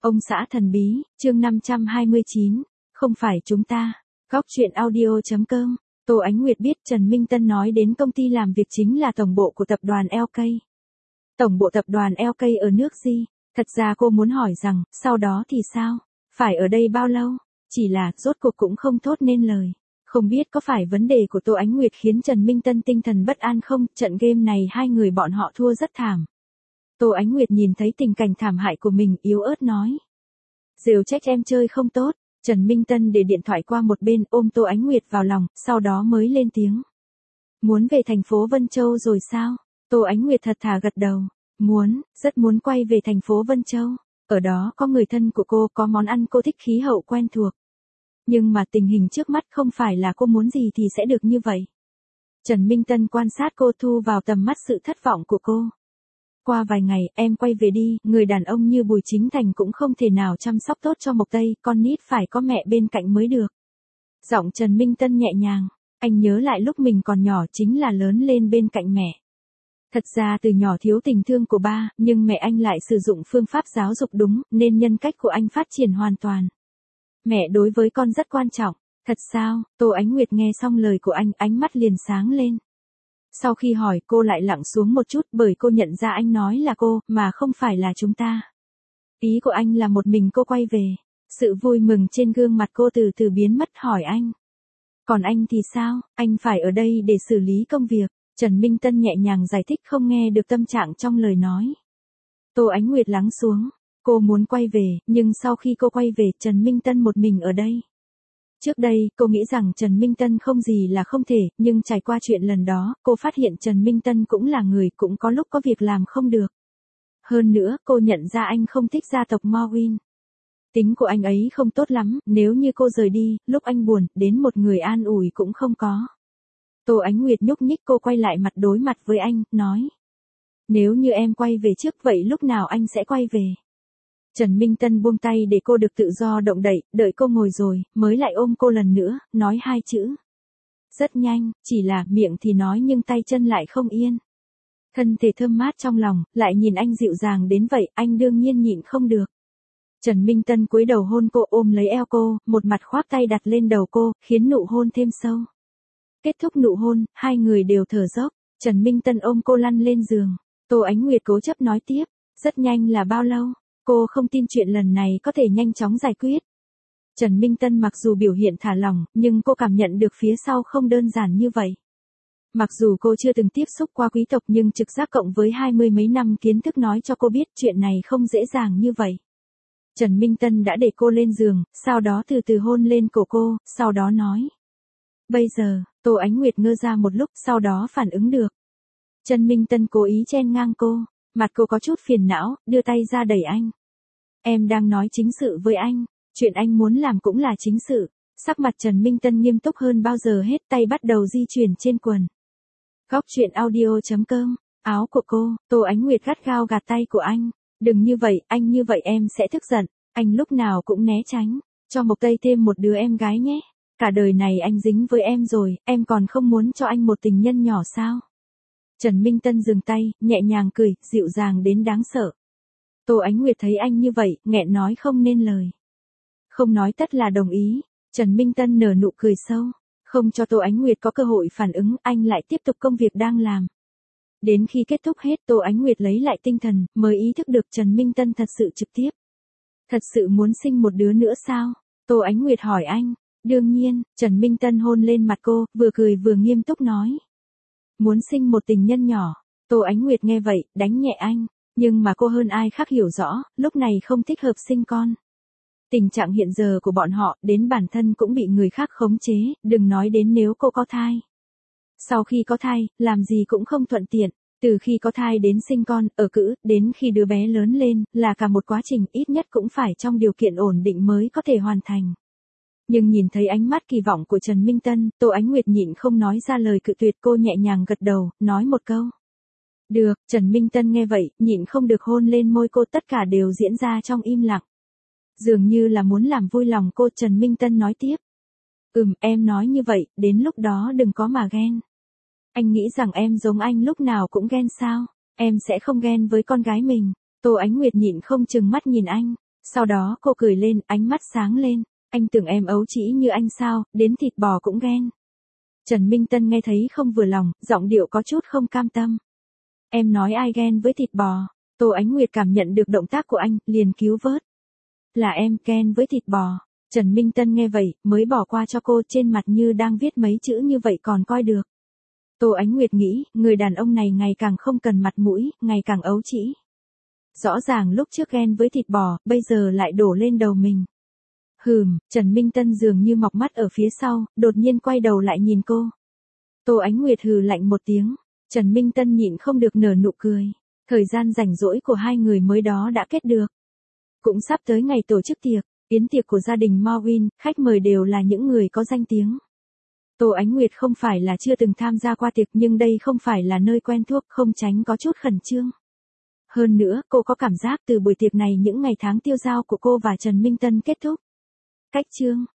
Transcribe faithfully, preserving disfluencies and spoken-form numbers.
Ông xã thần bí, chương năm trăm hai mươi chín, không phải chúng ta. Góc truyện audio.com. Tô Ánh Nguyệt biết Trần Minh Tân nói đến công ty làm việc chính là tổng bộ của tập đoàn lờ ca. Tổng bộ tập đoàn lờ ca ở nước gì? Thật ra cô muốn hỏi rằng, sau đó thì sao? Phải ở đây bao lâu? Chỉ là, rốt cuộc cũng không thốt nên lời. Không biết có phải vấn đề của Tô Ánh Nguyệt khiến Trần Minh Tân tinh thần bất an không? Trận game này hai người bọn họ thua rất thảm. Tô Ánh Nguyệt nhìn thấy tình cảnh thảm hại của mình, yếu ớt nói. Diều trách em chơi không tốt. Trần Minh Tân để điện thoại qua một bên, ôm Tô Ánh Nguyệt vào lòng, sau đó mới lên tiếng. Muốn về thành phố Vân Châu rồi sao? Tô Ánh Nguyệt thật thà gật đầu. Muốn, rất muốn quay về thành phố Vân Châu. Ở đó có người thân của cô, có món ăn cô thích, khí hậu quen thuộc. Nhưng mà tình hình trước mắt không phải là cô muốn gì thì sẽ được như vậy. Trần Minh Tân quan sát cô, thu vào tầm mắt sự thất vọng của cô. Qua vài ngày, em quay về đi, người đàn ông như Bùi Chính Thành cũng không thể nào chăm sóc tốt cho Mộc Tây, con nít phải có mẹ bên cạnh mới được. Giọng Trần Minh Tân nhẹ nhàng, anh nhớ lại lúc mình còn nhỏ chính là lớn lên bên cạnh mẹ. Thật ra từ nhỏ thiếu tình thương của ba, nhưng mẹ anh lại sử dụng phương pháp giáo dục đúng, nên nhân cách của anh phát triển hoàn toàn. Mẹ đối với con rất quan trọng. Thật sao? Tô Ánh Nguyệt nghe xong lời của anh, ánh mắt liền sáng lên. Sau khi hỏi, cô lại lặng xuống một chút, bởi cô nhận ra anh nói là cô, mà không phải là chúng ta. Ý của anh là một mình cô quay về. Sự vui mừng trên gương mặt cô từ từ biến mất, hỏi anh. Còn anh thì sao? Anh phải ở đây để xử lý công việc. Trần Minh Tân nhẹ nhàng giải thích, không nghe được tâm trạng trong lời nói. Tô Ánh Nguyệt lắng xuống. Cô muốn quay về, nhưng sau khi cô quay về, Trần Minh Tân một mình ở đây. Trước đây, cô nghĩ rằng Trần Minh Tân không gì là không thể, nhưng trải qua chuyện lần đó, cô phát hiện Trần Minh Tân cũng là người, cũng có lúc có việc làm không được. Hơn nữa, cô nhận ra anh không thích gia tộc Morwin. Tính của anh ấy không tốt lắm, nếu như cô rời đi, lúc anh buồn, đến một người an ủi cũng không có. Tô Ánh Nguyệt nhúc nhích, cô quay lại mặt đối mặt với anh, nói. Nếu như em quay về trước, vậy lúc nào anh sẽ quay về? Trần Minh Tân buông tay để cô được tự do động đậy, đợi cô ngồi rồi, mới lại ôm cô lần nữa, nói hai chữ. Rất nhanh, chỉ là miệng thì nói nhưng tay chân lại không yên. Thân thể thơm mát trong lòng, lại nhìn anh dịu dàng đến vậy, anh đương nhiên nhịn không được. Trần Minh Tân cúi đầu hôn cô, ôm lấy eo cô, một mặt khoác tay đặt lên đầu cô, khiến nụ hôn thêm sâu. Kết thúc nụ hôn, hai người đều thở dốc, Trần Minh Tân ôm cô lăn lên giường. Tô Ánh Nguyệt cố chấp nói tiếp, rất nhanh là bao lâu? Cô không tin chuyện lần này có thể nhanh chóng giải quyết. Trần Minh Tân mặc dù biểu hiện thả lỏng, nhưng cô cảm nhận được phía sau không đơn giản như vậy. Mặc dù cô chưa từng tiếp xúc qua quý tộc, nhưng trực giác cộng với hai mươi mấy năm kiến thức nói cho cô biết chuyện này không dễ dàng như vậy. Trần Minh Tân đã để cô lên giường, sau đó từ từ hôn lên cổ cô, sau đó nói. Bây giờ, Tô Ánh Nguyệt ngơ ra một lúc, sau đó phản ứng được. Trần Minh Tân cố ý chen ngang cô. Mặt cô có chút phiền não, đưa tay ra đẩy anh. Em đang nói chính sự với anh, chuyện anh muốn làm cũng là chính sự. Sắc mặt Trần Minh Tân nghiêm túc hơn bao giờ hết, tay bắt đầu di chuyển trên quần. Góc truyện audio.com, áo của cô, Tô Ánh Nguyệt gắt gao gạt tay của anh. Đừng như vậy, anh như vậy em sẽ tức giận. Anh lúc nào cũng né tránh, cho Mộc Tây thêm một đứa em gái nhé. Cả đời này anh dính với em rồi, em còn không muốn cho anh một tình nhân nhỏ sao? Trần Minh Tân dừng tay, nhẹ nhàng cười, dịu dàng đến đáng sợ. Tô Ánh Nguyệt thấy anh như vậy, nghẹn nói không nên lời. Không nói tất là đồng ý. Trần Minh Tân nở nụ cười sâu. Không cho Tô Ánh Nguyệt có cơ hội phản ứng, anh lại tiếp tục công việc đang làm. Đến khi kết thúc hết, Tô Ánh Nguyệt lấy lại tinh thần, mới ý thức được Trần Minh Tân thật sự trực tiếp. Thật sự muốn sinh một đứa nữa sao? Tô Ánh Nguyệt hỏi anh. Đương nhiên, Trần Minh Tân hôn lên mặt cô, vừa cười vừa nghiêm túc nói. Muốn sinh một tình nhân nhỏ. Tô Ánh Nguyệt nghe vậy, đánh nhẹ anh. Nhưng mà cô hơn ai khác hiểu rõ, lúc này không thích hợp sinh con. Tình trạng hiện giờ của bọn họ, đến bản thân cũng bị người khác khống chế, đừng nói đến nếu cô có thai. Sau khi có thai, làm gì cũng không thuận tiện. Từ khi có thai đến sinh con, ở cữ, đến khi đứa bé lớn lên, là cả một quá trình, ít nhất cũng phải trong điều kiện ổn định mới có thể hoàn thành. Nhưng nhìn thấy ánh mắt kỳ vọng của Trần Minh Tân, Tô Ánh Nguyệt nhịn không nói ra lời cự tuyệt, cô nhẹ nhàng gật đầu, nói một câu. Được, Trần Minh Tân nghe vậy, nhịn không được hôn lên môi cô, tất cả đều diễn ra trong im lặng. Dường như là muốn làm vui lòng cô, Trần Minh Tân nói tiếp. Ừm, em nói như vậy, đến lúc đó đừng có mà ghen. Anh nghĩ rằng em giống anh lúc nào cũng ghen sao? Em sẽ không ghen với con gái mình. Tô Ánh Nguyệt nhịn không chừng mắt nhìn anh. Sau đó cô cười lên, ánh mắt sáng lên. Anh tưởng em ấu trĩ như anh sao, đến thịt bò cũng ghen. Trần Minh Tân nghe thấy không vừa lòng, giọng điệu có chút không cam tâm. Em nói ai ghen với thịt bò? Tô Ánh Nguyệt cảm nhận được động tác của anh, liền cứu vớt. Là em ghen với thịt bò. Trần Minh Tân nghe vậy, mới bỏ qua cho cô, trên mặt như đang viết mấy chữ như vậy còn coi được. Tô Ánh Nguyệt nghĩ, người đàn ông này ngày càng không cần mặt mũi, ngày càng ấu trĩ. Rõ ràng lúc trước ghen với thịt bò, bây giờ lại đổ lên đầu mình. Hừm, Trần Minh Tân dường như mọc mắt ở phía sau, đột nhiên quay đầu lại nhìn cô. Tô Ánh Nguyệt hừ lạnh một tiếng, Trần Minh Tân nhịn không được nở nụ cười. Thời gian rảnh rỗi của hai người mới đó đã kết được. Cũng sắp tới ngày tổ chức tiệc, yến tiệc của gia đình Morwin, khách mời đều là những người có danh tiếng. Tô Ánh Nguyệt không phải là chưa từng tham gia qua tiệc nhưng đây không phải là nơi quen thuộc, không tránh có chút khẩn trương. Hơn nữa, cô có cảm giác từ buổi tiệc này những ngày tháng tiêu dao của cô và Trần Minh Tân kết thúc. Cách chương